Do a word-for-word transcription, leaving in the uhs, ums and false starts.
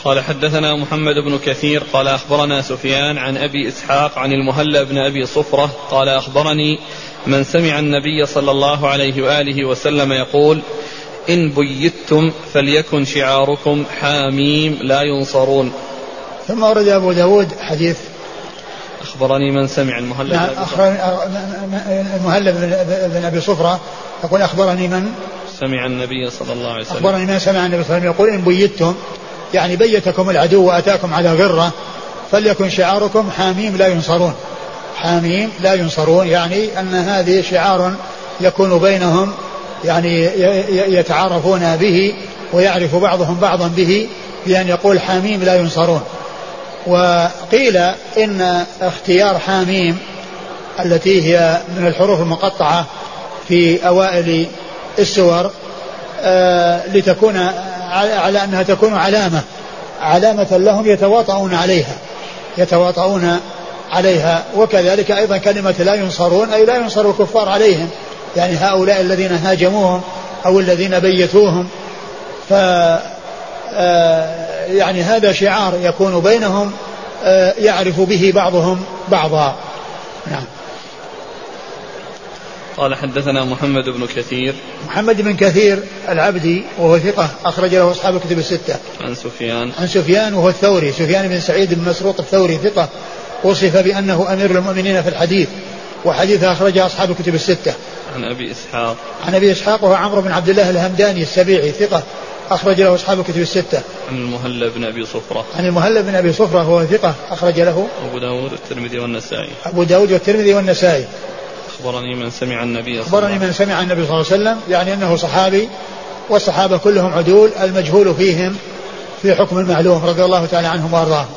قال حدثنا محمد بن كثير قال أخبرنا سفيان عن أبي إسحاق عن المهلب بن أبي صفرة قال أخبرني من سمع النبي صلى الله عليه وآله وسلم يقول إن بيتم فليكن شعاركم حاميم لا ينصرون. ثم ورد أبو داود حديث أخبرني من سمع المهلب نعم المهلب بن أبي صفرة يقول أخبرني من سمع النبي صلى الله عليه وسلم أخبرني من سمع النبي صلى الله عليه وسلم يقول إن بيتم يعني بيتكم العدو وأتاكم على غرة فليكن شعاركم حاميم لا ينصرون. حاميم لا ينصرون يعني أن هذه شعار يكون بينهم يعني يتعارفون به ويعرف بعضهم بعضا به بأن يقول حاميم لا ينصرون. وقيل إن اختيار حاميم التي هي من الحروف المقطعة في أوائل السور آه لتكون على أنها تكون علامة علامة لهم يتواطؤون عليها يتواطؤون عليها. وكذلك أيضا كلمة لا ينصرون أي لا ينصر الكفار عليهم يعني هؤلاء الذين هاجموهم أو الذين بيتوهم. ف يعني هذا شعار يكون بينهم يعرف به بعضهم بعضا. نعم. قال حدثنا محمد بن كثير محمد بن كثير العبدي وهو ثقة أخرج له أصحاب الكتب الستة. عن سفيان عن سفيان وهو الثوري سفيان بن سعيد بن مسروق الثوري ثقة وصف بأنه أمير المؤمنين في الحديث وحديثه أخرجه أصحاب الكتب الستة. عن أبي إسحاق عن أبي إسحاق وهو عمرو بن عبد الله الهمداني السبيعي ثقة أخرج له أصحاب الكتب الستة. عن المهلب بن أبي صفرة عن المهلب بن أبي صفرة وهو ثقة أخرج له أبو داود والترمذي والنسائي أبو داود والترمذي والنسائي. أخبرني من سمع النبي أخبرني من سمع النبي صلى الله عليه وسلم يعني أنه صحابي والصحابة كلهم عدول المجهول فيهم في حكم المعلوم رضي الله تعالى عنهم وأرضاهم.